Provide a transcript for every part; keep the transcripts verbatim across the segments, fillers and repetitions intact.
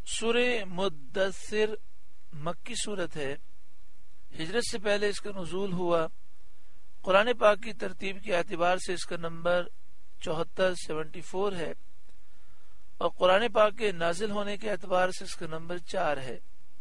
سورہ مدثر مکی صورت ہے. ہجرت سے پہلے اس کا نزول ہوا. قرآن پاک کی ترتیب کے اعتبار سے اس کا نمبر چوہتر سیونٹی فور ہے اور قرآن پاک کے نازل ہونے کے اعتبار سے اس کا نمبر چار ہے.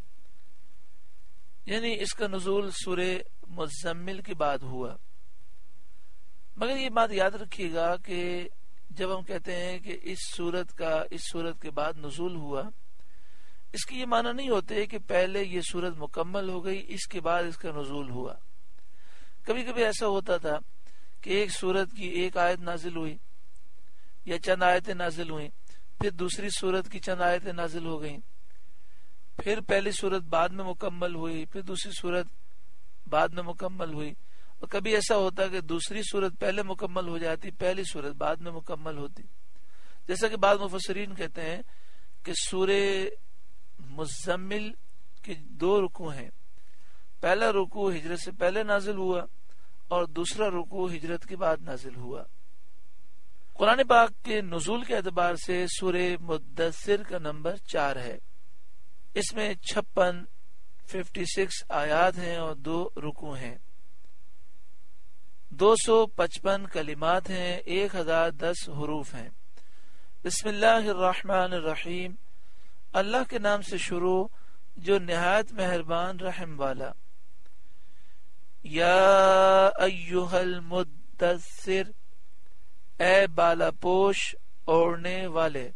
یعنی اس کا نزول سورہ مزمل کے بعد ہوا. مگر یہ بات یاد رکھیے گا کہ جب ہم کہتے ہیں کہ اس سورت کا اس سورت کے بعد نزول ہوا، اس کی یہ معنی نہیں ہوتے کہ پہلے یہ سورت مکمل ہو گئی اس کے بعد اس کا نزول ہوا. کبھی کبھی ایسا ہوتا تھا کہ ایک سورت کی ایک آیت نازل ہوئی یا چند آیتیں نازل ہوئیں، پھر دوسری سورت کی چند آیتیں نازل ہو گئیں، پھر پہلی سورت بعد میں مکمل ہوئی، پھر دوسری سورت بعد میں مکمل ہوئی. اور کبھی ایسا ہوتا کہ دوسری سورت پہلے مکمل ہو جاتی، پہلی سورت بعد میں مکمل ہوتی. جیسا کہ بعض مفسرین کہتے ہیں کہ سورہ مزمل کے دو رکوع ہیں. پہلا رکوع ہجرت سے پہلے نازل ہوا اور دوسرا رکوع ہجرت کے بعد نازل ہوا. قرآن پاک کے نزول کے اعتبار سے سورہ مدثر کا نمبر چار ہے. اس میں چھپن ففٹی سکس آیات ہیں اور دو رکوع ہیں. دو سو پچپن کلمات ہیں، ایک ہزار دس حروف ہیں. بسم اللہ الرحمن الرحیم. اللہ کے نام سے شروع جو نہایت مہربان رحم والا. یا ایھا المدثر، اے بالا پوش اوڑھنے والے.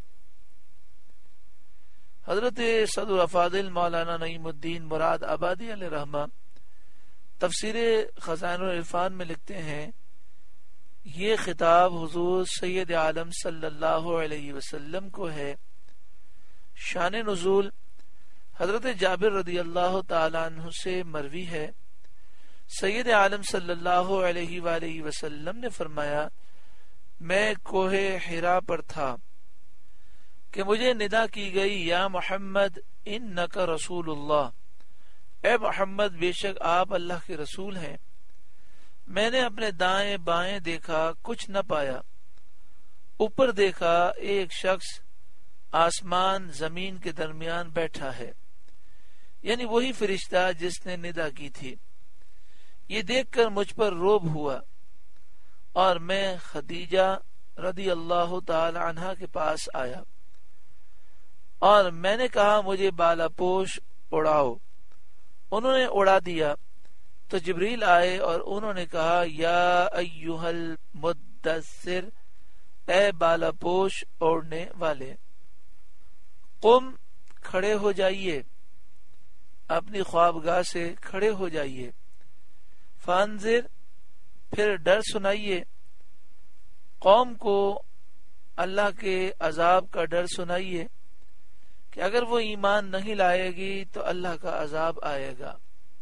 حضرت صدر افاضل مولانا نعیم الدین مراد آبادی علیہ رحمہ تفسیر خزائن العرفان میں لکھتے ہیں، یہ خطاب حضور سید عالم صلی اللہ علیہ وسلم کو ہے. شان نزول حضرت جابر رضی اللہ تعالی عنہ سے مروی ہے. سید عالم صلی اللہ علیہ وآلہ وسلم نے فرمایا، میں کوہ حرا پر تھا کہ مجھے ندا کی گئی، یا محمد انک رسول اللہ، اے محمد بے شک آپ اللہ کے رسول ہیں. میں نے اپنے دائیں بائیں دیکھا، کچھ نہ پایا. اوپر دیکھا، ایک شخص آسمان زمین کے درمیان بیٹھا ہے، یعنی وہی فرشتہ جس نے ندا کی تھی. یہ دیکھ کر مجھ پر روب ہوا اور میں خدیجہ رضی اللہ تعالی عنہا کے پاس آیا اور میں نے کہا مجھے بالا پوش اڑاؤ. انہوں نے اڑا دیا تو جبریل آئے اور انہوں نے کہا، یا ایھا المدثر، اے بالا پوش اوڑھنے والے. قم، کھڑے ہو جائیے، اپنی خوابگاہ سے کھڑے ہو جائیے. فانذر، پھر ڈر سنائیے، قوم کو اللہ کے عذاب کا ڈر سنائیے کہ اگر وہ ایمان نہیں لائے گی تو اللہ کا عذاب آئے گا.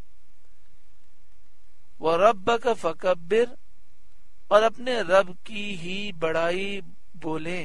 وَرَبَّكَ فَكَبِّرْ، اور اپنے رب کی ہی بڑائی بولیں.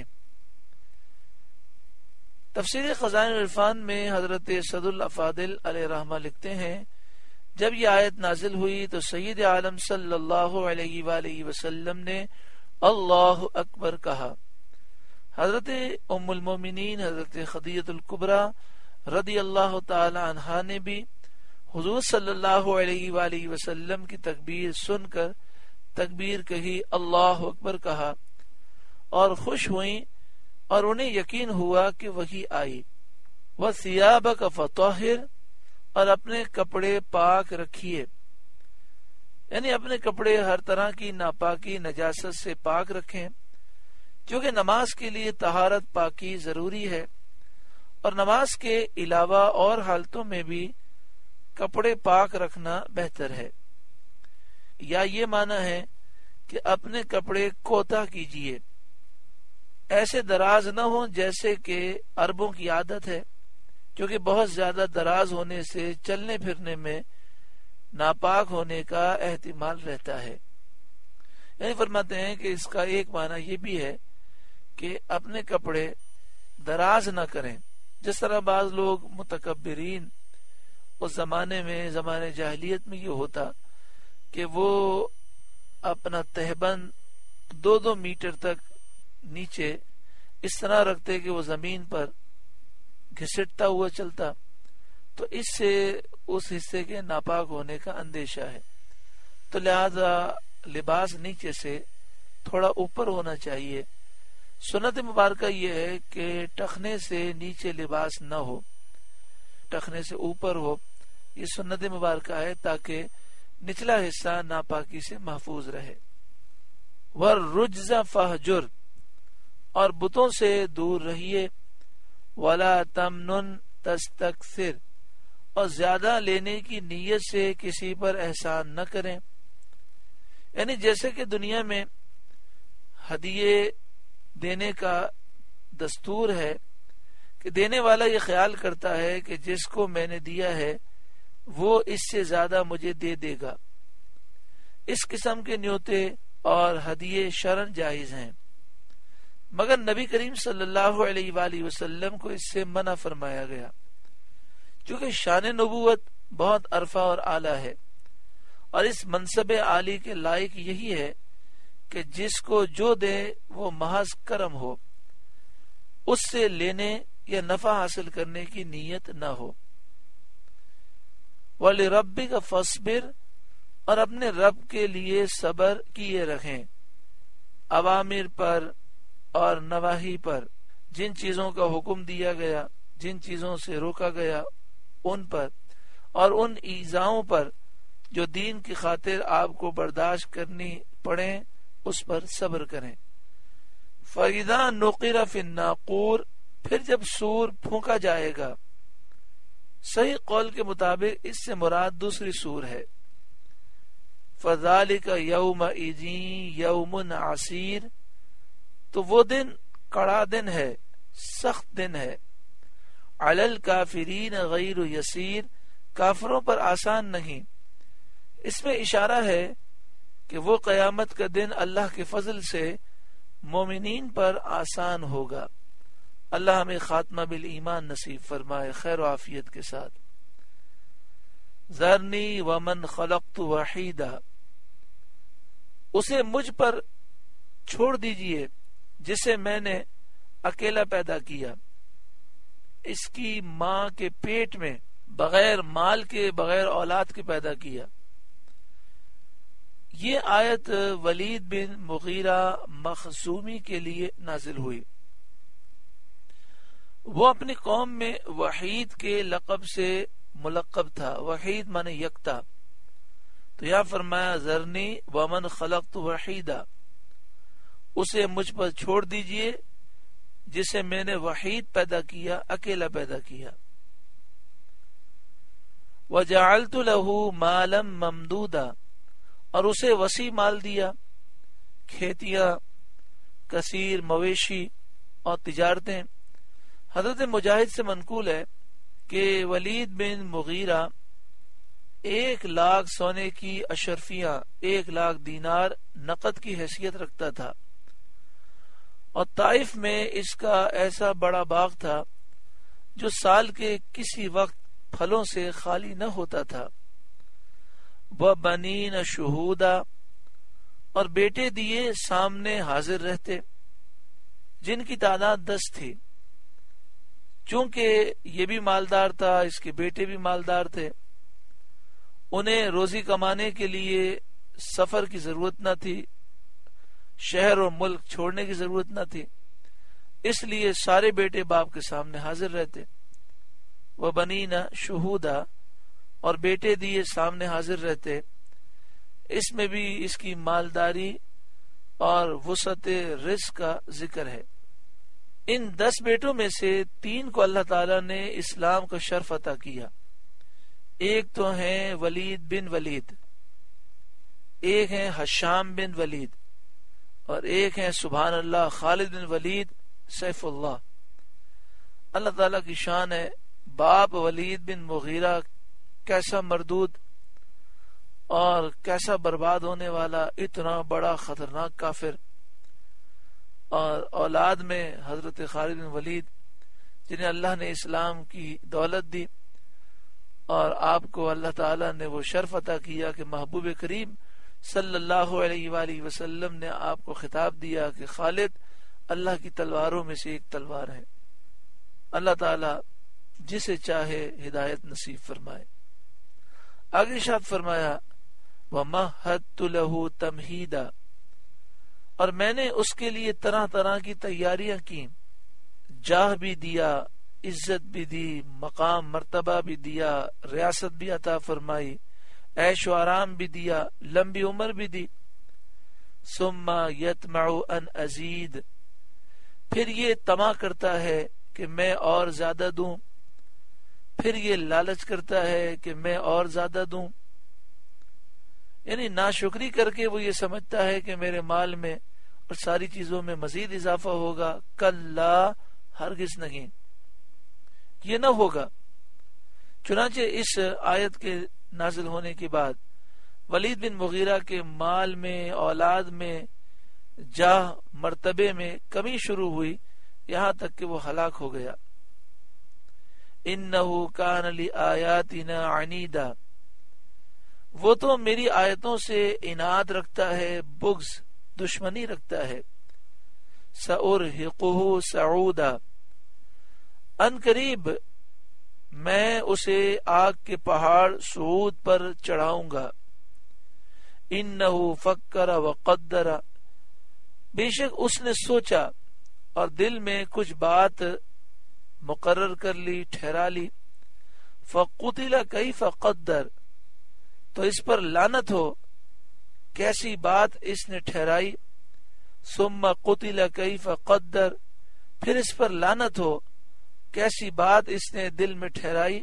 تفسیر خزائن العرفان میں حضرت صدر الافاضل علیہ رحمہ لکھتے ہیں، جب یہ آیت نازل ہوئی تو سید عالم صلی اللہ علیہ وآلہ وسلم نے اللہ اکبر کہا. حضرت ام المومنین حضرت خدیجہ الکبریٰ رضی اللہ تعالی عنہا نے بھی حضور صلی اللہ علیہ وآلہ وسلم کی تکبیر سن کر تکبیر کہی، اللہ اکبر کہا اور خوش ہوئیں اور انہیں یقین ہوا کہ وحی آئی. وَثِيَابَكَ فَطَهِّرْ، اور اپنے کپڑے پاک رکھیے، یعنی اپنے کپڑے ہر طرح کی ناپاکی نجاست سے پاک رکھیں، کیونکہ نماز کے لیے طہارت پاکی ضروری ہے اور نماز کے علاوہ اور حالتوں میں بھی کپڑے پاک رکھنا بہتر ہے. یا یہ معنی ہے کہ اپنے کپڑے کوتاہ کیجیے، ایسے دراز نہ ہوں جیسے کہ عربوں کی عادت ہے، کیونکہ بہت زیادہ دراز ہونے سے چلنے پھرنے میں ناپاک ہونے کا احتمال رہتا ہے. یعنی فرماتے ہیں کہ اس کا ایک معنی یہ بھی ہے کہ اپنے کپڑے دراز نہ کریں، جس طرح بعض لوگ متکبرین اس زمانے میں زمانے جاہلیت میں یہ ہوتا کہ وہ اپنا تہبند دو دو میٹر تک نیچے اس طرح رکھتے کہ وہ زمین پر گھسٹتا ہوا چلتا تو اس سے اس حصے کے ناپاک ہونے کا اندیشہ ہے، تو لہذا لباس نیچے سے تھوڑا اوپر ہونا چاہیے۔ سنت مبارکہ یہ ہے کہ ٹخنے سے نیچے لباس نہ ہو، ٹخنے سے اوپر ہو، یہ سنت مبارکہ ہے تاکہ نچلا حصہ ناپاکی سے محفوظ رہے۔ وَالرُّجْزَ فَاهْجُرْ، اور بتوں سے دور رہیے۔ وَلَا تَمْنُنْ تَسْتَكْثِرْ، اور زیادہ لینے کی نیت سے کسی پر احسان نہ کریں۔ یعنی جیسے کہ دنیا میں ہدیے دینے کا دستور ہے کہ دینے والا یہ خیال کرتا ہے کہ جس کو میں نے دیا ہے وہ اس سے زیادہ مجھے دے دے گا، اس قسم کے نیوتے اور ہدیے شرعاً جائز ہیں، مگر نبی کریم صلی اللہ علیہ وآلہ وسلم کو اس سے منع فرمایا گیا، چونکہ شان نبوت بہت عرفہ اور اعلیٰ ہے، اور اس منصب عالی کے لائق یہی ہے کہ جس کو جو دے وہ محض کرم ہو، اس سے لینے یا نفع حاصل کرنے کی نیت نہ ہو۔ وَلِرَبِّكَ فَاصْبِرْ، اور اپنے رب کے لیے صبر کیے رکھیں، اوامر پر اور نواہی پر، جن چیزوں کا حکم دیا گیا، جن چیزوں سے روکا گیا ان پر، اور ان ایذاؤں پر جو دین کی خاطر آپ کو برداشت کرنی پڑیں اس پر صبر کریں۔ فَإِذَا نُقِرَ فِي النَّاقُورِ، پھر جب سور پھونکا جائے گا، صحیح قول کے مطابق اس سے مراد دوسری سور ہے۔ فَذَلِكَ يَوْمَئِذٍ يَوْمٌ عَسِيرٌ، تو وہ دن کڑا دن ہے، سخت دن ہے۔ عَلَى الْكَافِرِينَ غَيْرُ يَسِيرٌ، کافروں پر آسان نہیں۔ اس میں اشارہ ہے کہ وہ قیامت کا دن اللہ کے فضل سے مومنین پر آسان ہوگا۔ اللہ ہمیں خاتمہ بالایمان نصیب فرمائے خیر و عافیت کے ساتھ۔ ذرنی ومن خلقت وحیدا، اسے مجھ پر چھوڑ دیجئے جسے میں نے اکیلا پیدا کیا، اس کی ماں کے پیٹ میں بغیر مال کے، بغیر اولاد کے پیدا کیا۔ یہ آیت ولید بن مغیرہ مخزومی کے لیے نازل ہوئی۔ وہ اپنی قوم میں وحید کے لقب سے ملقب تھا، وحید مانے یکتا، تو یہاں فرمایا ذرنی ومن خلقت وحیدا، اسے مجھ پر چھوڑ دیجئے جسے میں نے وحید پیدا کیا، اکیلا پیدا کیا۔ وجعلت له مالا ممدودا، اور اسے وسیع مال دیا، کھیتیاں، کثیر مویشی اور تجارتیں۔ حضرت مجاہد سے منقول ہے کہ ولید بن مغیرہ ایک لاکھ سونے کی اشرفیاں، ایک لاکھ دینار نقد کی حیثیت رکھتا تھا، اور طائف میں اس کا ایسا بڑا باغ تھا جو سال کے کسی وقت پھلوں سے خالی نہ ہوتا تھا۔ وَبَنِينَ شُهُودًا، اور بیٹے دیے سامنے حاضر رہتے، جن کی تعداد دس تھی۔ چونکہ یہ بھی مالدار تھا، اس کے بیٹے بھی مالدار تھے، انہیں روزی کمانے کے لیے سفر کی ضرورت نہ تھی، شہر اور ملک چھوڑنے کی ضرورت نہ تھی، اس لیے سارے بیٹے باپ کے سامنے حاضر رہتے۔ وَبَنِينَ شُهُودًا، اور بیٹے دیے سامنے حاضر رہتے۔ اس میں بھی اس کی مالداری اور وسعت رزق کا ذکر ہے۔ ان دس بیٹوں میں سے تین کو اللہ تعالیٰ نے اسلام کا شرف عطا کیا۔ ایک تو ہیں ولید بن ولید، ایک ہیں ہشام بن ولید، اور ایک ہیں سبحان اللہ خالد بن ولید سیف اللہ۔ اللہ تعالیٰ کی شان ہے، باپ ولید بن مغیرہ کیسا مردود اور کیسا برباد ہونے والا، اتنا بڑا خطرناک کافر، اور اولاد میں حضرت خالد بن ولید جنہیں اللہ نے اسلام کی دولت دی، اور آپ کو اللہ تعالیٰ نے وہ شرف عطا کیا کہ محبوب کریم صلی اللہ علیہ وآلہ وسلم نے آپ کو خطاب دیا کہ خالد اللہ کی تلواروں میں سے ایک تلوار ہے۔ اللہ تعالیٰ جسے چاہے ہدایت نصیب فرمائے۔ آگے ارشاد فرمایا وَمَهَّدتُّ لَهُ تَمْهِيدًا، اور میں نے اس کے لیے طرح طرح کی تیاریاں کی، جاہ بھی دیا، عزت بھی دی، مقام مرتبہ بھی دیا، ریاست بھی عطا فرمائی، عیش و آرام بھی دیا، لمبی عمر بھی دی۔ ثم یطمع ان ازید، پھر یہ طمع کرتا ہے کہ میں اور زیادہ دوں، پھر یہ لالچ کرتا ہے کہ میں اور زیادہ دوں، یعنی ناشکری کر کے وہ یہ سمجھتا ہے کہ میرے مال میں اور ساری چیزوں میں مزید اضافہ ہوگا۔ کلا، ہرگز نہیں، یہ نہ ہوگا۔ چنانچہ اس آیت کے نازل ہونے کے بعد ولید بن مغیرہ کے مال میں، اولاد میں، جاہ، مرتبے میں کمی شروع ہوئی، یہاں تک کہ وہ ہلاک ہو گیا۔ انہو کان لآیاتنا عنیدا، وہ تو میری آیتوں سے عناد رکھتا ہے، بغض، دشمنی رکھتا ہے۔ سأرہقہ صعودا، ان قریب میں اسے آگ کے پہاڑ صعود پر چڑھاؤں گا۔ انہو فکر وقدر، بے شک اس نے سوچا اور دل میں کچھ بات مقرر کر لی، ٹھہرا لی۔ فقتل کیف قدر، تو اس پر لعنت ہو، کیسی بات اس نے ٹھہرائی۔ ثم قتل کیف قدر، پھر اس پر لعنت ہو، کیسی بات اس نے دل میں ٹھہرائی۔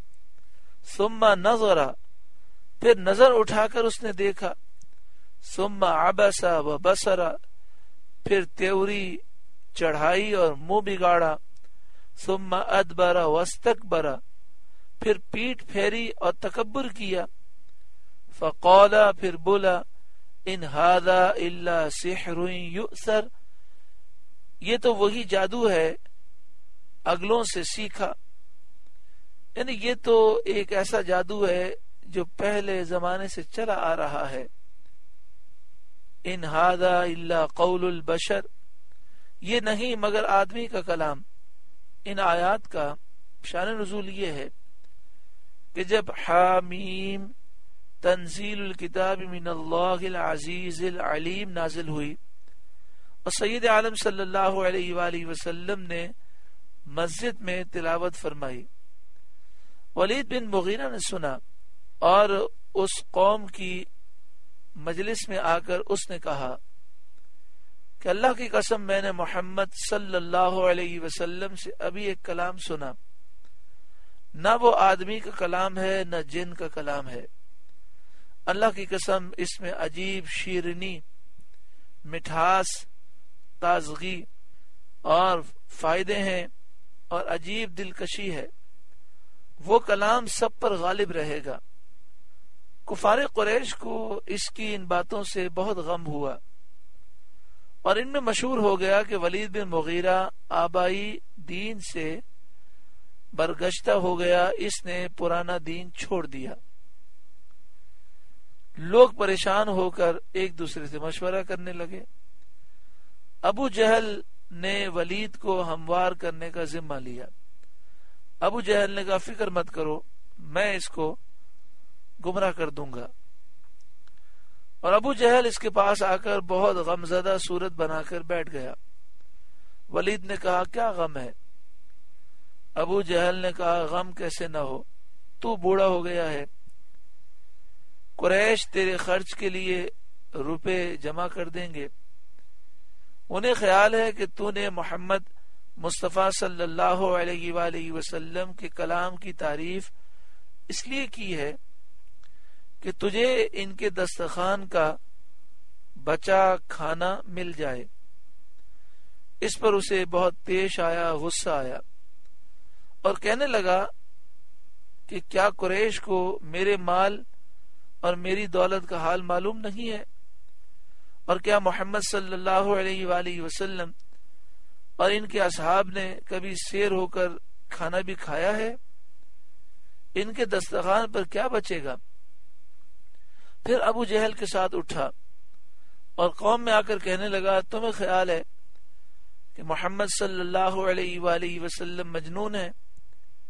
ثم نظر، پھر نظر اٹھا کر اس نے دیکھا۔ ثم عبس و بصر، پھر تیوری چڑھائی اور منہ بگاڑا۔ ثم ادبر واستکبر، پھر پیٹ پھیری اور تکبر کیا۔ فقال، پھر بولا ان ھذا الا سحر یؤثر، یہ تو وہی جادو ہے اگلوں سے سیکھا، یعنی یہ تو ایک ایسا جادو ہے جو پہلے زمانے سے چلا آ رہا ہے۔ ان ھذا الا قول البشر، یہ نہیں مگر آدمی کا کلام۔ ان آیات کا شان نزول یہ ہے کہ جب حامیم تنزیل الکتاب من اللہ العزیز العلیم نازل ہوئی اور سید عالم صلی اللہ علیہ وآلہ وسلم نے مسجد میں تلاوت فرمائی، ولید بن مغیرہ نے سنا اور اس قوم کی مجلس میں آ کر اس نے کہا کہ اللہ کی قسم میں نے محمد صلی اللہ علیہ وسلم سے ابھی ایک کلام سنا، نہ وہ آدمی کا کلام ہے نہ جن کا کلام ہے۔ اللہ کی قسم اس میں عجیب شیرینی، مٹھاس، تازگی اور فائدے ہیں اور عجیب دلکشی ہے، وہ کلام سب پر غالب رہے گا۔ کفار قریش کو اس کی ان باتوں سے بہت غم ہوا اور ان میں مشہور ہو گیا کہ ولید بن مغیرہ آبائی دین سے برگشتہ ہو گیا، اس نے پرانا دین چھوڑ دیا۔ لوگ پریشان ہو کر ایک دوسرے سے مشورہ کرنے لگے۔ ابو جہل نے ولید کو ہموار کرنے کا ذمہ لیا۔ ابو جہل نے کہا فکر مت کرو، میں اس کو گمراہ کر دوں گا۔ اور ابو جہل اس کے پاس آ کر بہت غمزدہ صورت بنا کر بیٹھ گیا۔ ولید نے کہا کیا غم ہے؟ ابو جہل نے کہا غم کیسے نہ ہو، تو بوڑھا ہو گیا ہے، قریش تیرے خرچ کے لیے روپے جمع کر دیں گے، انہیں خیال ہے کہ تو نے محمد مصطفیٰ صلی اللہ علیہ وآلہ وسلم کے کلام کی تعریف اس لیے کی ہے کہ تجھے ان کے دسترخوان کا بچا کھانا مل جائے۔ اس پر اسے بہت پیش آیا، غصہ آیا اور کہنے لگا کہ کیا قریش کو میرے مال اور میری دولت کا حال معلوم نہیں ہے؟ اور کیا محمد صلی اللہ علیہ وآلہ وسلم اور ان کے اصحاب نے کبھی سیر ہو کر کھانا بھی کھایا ہے؟ ان کے دسترخوان پر کیا بچے گا؟ پھر ابو جہل کے ساتھ اٹھا اور قوم میں آ کر کہنے لگا تمہیں خیال ہے کہ محمد صلی اللہ علیہ وآلہ وسلم مجنون ہے؟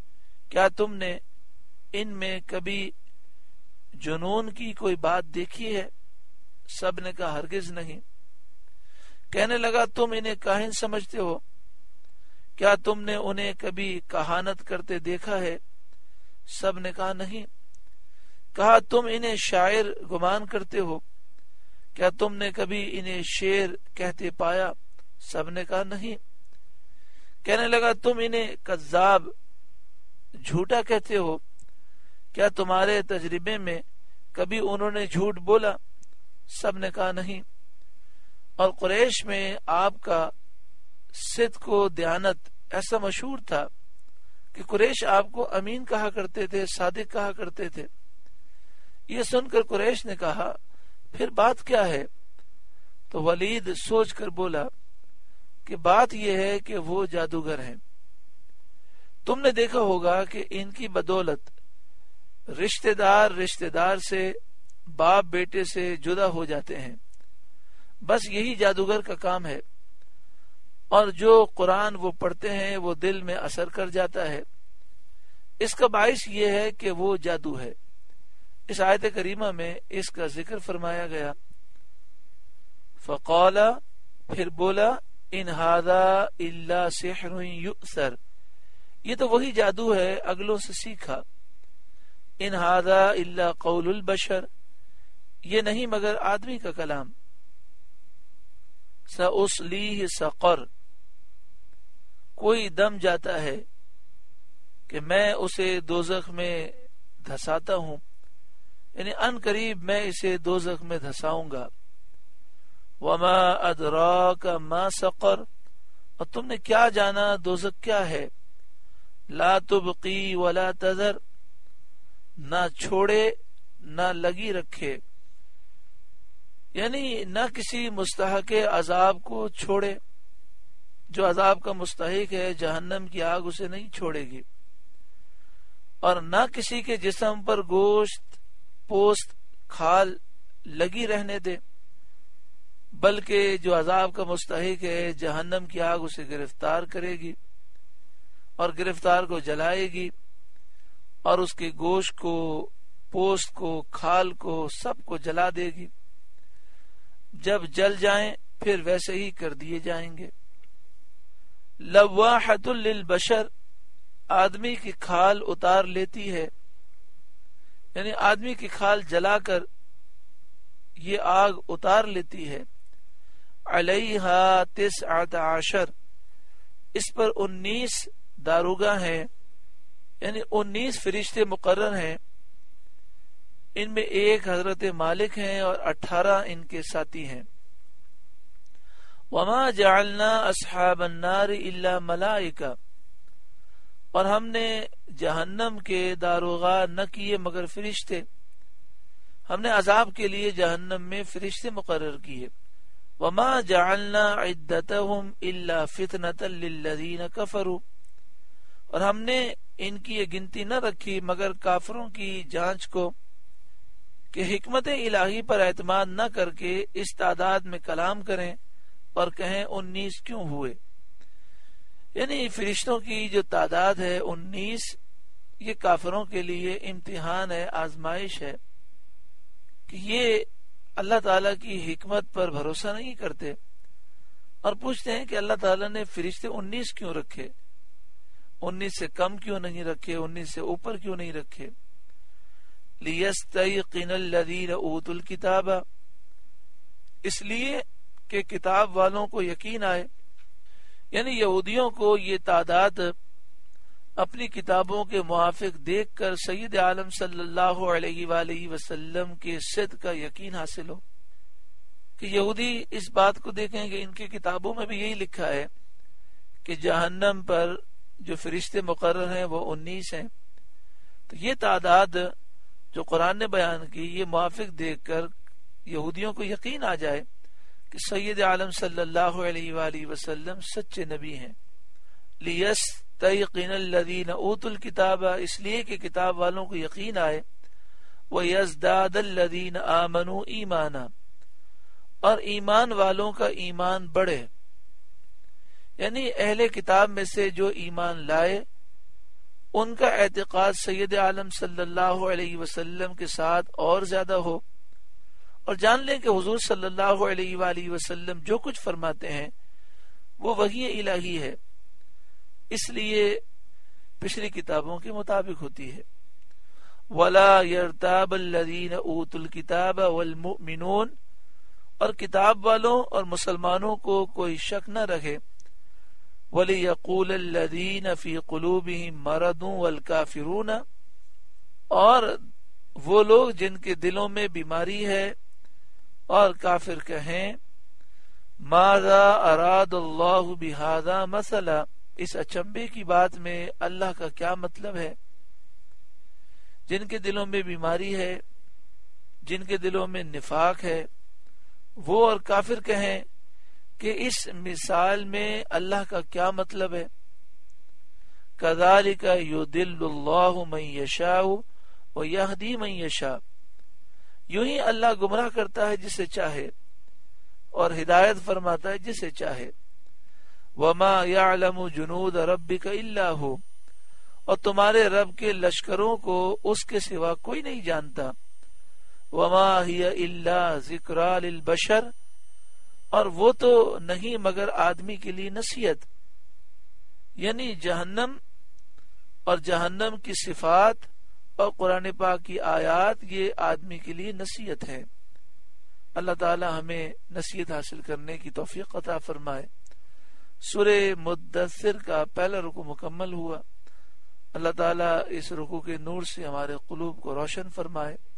کیا تم نے ان میں کبھی جنون کی کوئی بات دیکھی ہے؟ سب نے کہا ہرگز نہیں۔ کہنے لگا تم انہیں کاہن سمجھتے ہو، کیا تم نے انہیں کبھی کہانت کرتے دیکھا ہے؟ سب نے کہا نہیں۔ کہا تم انہیں شاعر گمان کرتے ہو، کیا تم نے کبھی انہیں شعر کہتے پایا؟ سب نے کہا نہیں۔ کہنے لگا تم انہیں کذاب جھوٹا کہتے ہو، کیا تمہارے تجربے میں کبھی انہوں نے جھوٹ بولا؟ سب نے کہا نہیں۔ اور قریش میں آپ کا صدق و دیانت ایسا مشہور تھا کہ قریش آپ کو امین کہا کرتے تھے، صادق کہا کرتے تھے۔ یہ سن کر قریش نے کہا پھر بات کیا ہے؟ تو ولید سوچ کر بولا کہ بات یہ ہے کہ وہ جادوگر ہیں۔ تم نے دیکھا ہوگا کہ ان کی بدولت رشتہ دار رشتہ دار سے، باپ بیٹے سے جدا ہو جاتے ہیں، بس یہی جادوگر کا کام ہے، اور جو قرآن وہ پڑھتے ہیں وہ دل میں اثر کر جاتا ہے۔ اس کا باعث یہ ہے کہ وہ جادو ہے۔ اس آیت کریمہ میں اس کا ذکر فرمایا گیا۔ فقال، پھر بولا، ان ھذا الا سحر یؤثر، یہ تو وہی جادو ہے اگلوں سے سیکھا۔ ان ھذا الا قول البشر، یہ نہیں مگر آدمی کا کلام۔ سأصلیہ سقر، کوئی دم جاتا ہے کہ میں اسے دوزخ میں دھساتا ہوں، یعنی ان قریب میں اسے دوزخ میں دھساؤں گا۔ وما ادراک ما سقر، اور تم نے کیا جانا دوزخ کیا ہے؟ لا تبقی ولا تذر، نہ چھوڑے نہ لگی رکھے، یعنی نہ کسی مستحق عذاب کو چھوڑے، جو عذاب کا مستحق ہے جہنم کی آگ اسے نہیں چھوڑے گی، اور نہ کسی کے جسم پر گوشت پوست کھال لگی رہنے دے، بلکہ جو عذاب کا مستحق ہے جہنم کی آگ اسے گرفتار کرے گی اور گرفتار کو جلائے گی، اور اس کے گوشت کو، پوست کو، کھال کو، سب کو جلا دے گی۔ جب جل جائیں پھر ویسے ہی کر دیے جائیں گے۔ لواحۃ للبشر، آدمی کی کھال اتار لیتی ہے، یعنی آدمی کی کھال جلا کر یہ آگ اتار لیتی ہے۔ علیہا تسعۃ عشر، اس پر انیس داروگا ہیں، یعنی انیس فرشتے مقرر ہیں۔ ان میں ایک حضرت مالک ہیں اور اٹھارہ ان کے ساتھی ہیں۔ وما جعلنا اصحاب النار الا ملائکہ، اور ہم نے جہنم کے داروغہ نہ کیے مگر فرشتے، ہم نے عذاب کے لیے جہنم میں فرشتے مقرر کیے۔ وما جعلنا عدتهم الا فتنة للذین کفروا، اور ہم نے ان کی یہ گنتی نہ رکھی مگر کافروں کی جانچ کو، کہ حکمت الہی پر اعتماد نہ کر کے اس تعداد میں کلام کریں اور کہیں انیس کیوں ہوئے۔ یعنی فرشتوں کی جو تعداد ہے انیس، یہ کافروں کے لیے امتحان ہے، آزمائش ہے کہ یہ اللہ تعالیٰ کی حکمت پر بھروسہ نہیں کرتے، اور پوچھتے ہیں کہ اللہ تعالیٰ نے فرشتے انیس کیوں رکھے، انیس سے کم کیوں نہیں رکھے، انیس سے اوپر کیوں نہیں رکھے۔ لِيَسْتَيْقِنَ الَّذِينَ أُوتُوا الْكِتَابَ، اس لیے کہ کتاب والوں کو یقین آئے، یعنی یہودیوں کو یہ تعداد اپنی کتابوں کے موافق دیکھ کر سید عالم صلی اللہ علیہ وآلہ وسلم کے صدق کا یقین حاصل ہو، کہ یہودی اس بات کو دیکھیں کہ ان کی کتابوں میں بھی یہی لکھا ہے کہ جہنم پر جو فرشتے مقرر ہیں وہ انیس ہیں، تو یہ تعداد جو قرآن نے بیان کی یہ موافق دیکھ کر یہودیوں کو یقین آ جائے کہ سید عالم صلی اللہ علیہ وآلہ وسلم سچے نبی ہیں۔ لِيَسْتَيْقِنَ الَّذِينَ أُوتُوا الْكِتَابَ، اس لیے کہ کتاب والوں کو یقین آئے، وَيَزْدَادَ الَّذِينَ آمَنُوا إِيمَانًا، اور ایمان والوں کا ایمان بڑھے، یعنی اہل کتاب میں سے جو ایمان لائے ان کا اعتقاد سید عالم صلی اللہ علیہ وسلم کے ساتھ اور زیادہ ہو، اور جان لیں کہ حضور صلی اللہ علیہ وآلہ وسلم جو کچھ فرماتے ہیں وہ وحی الہی ہے، اس لیے پچھلی کتابوں کے مطابق ہوتی ہے۔ وَلَا يَرْتَابَ الَّذِينَ أُوتُوا الْكِتَابَ وَالْمُؤْمِنُونَ، اور کتاب والوں اور مسلمانوں کو کوئی شک نہ رکھے۔ وَلِيَقُولَ الَّذِينَ فِي قُلُوبِهِم مَرَضٌ وَالْكَافِرُونَ، اور وہ لوگ جن کے دلوں میں بیماری ہے اور کافر کہیں ماذا اراد اللہ بہذا مثلا، اس اچنبے کی بات میں اللہ کا کیا مطلب ہے۔ جن کے دلوں میں بیماری ہے، جن کے دلوں میں نفاق ہے، وہ اور کافر کہیں کہ اس مثال میں اللہ کا کیا مطلب ہے۔ کذالک یضل اللہ من یشاء ویہدی من یشاء، یوں ہی اللہ گمراہ کرتا ہے جسے چاہے اور ہدایت فرماتا ہے جسے چاہے۔ وما یعلم جنود ربک الا ہو، اور تمہارے رب کے لشکروں کو اس کے سوا کوئی نہیں جانتا۔ وما ہی الا ذکریٰ للبشر، اور وہ تو نہیں مگر آدمی کے لیے نصیحت، یعنی جہنم اور جہنم کی صفات اور قرآن پاک کی آیات یہ آدمی کے لیے نصیحت ہے۔ اللہ تعالی ہمیں نصیحت حاصل کرنے کی توفیق عطا فرمائے۔ سورہ مدثر کا پہلا رکوع مکمل ہوا۔ اللہ تعالی اس رکوع کے نور سے ہمارے قلوب کو روشن فرمائے۔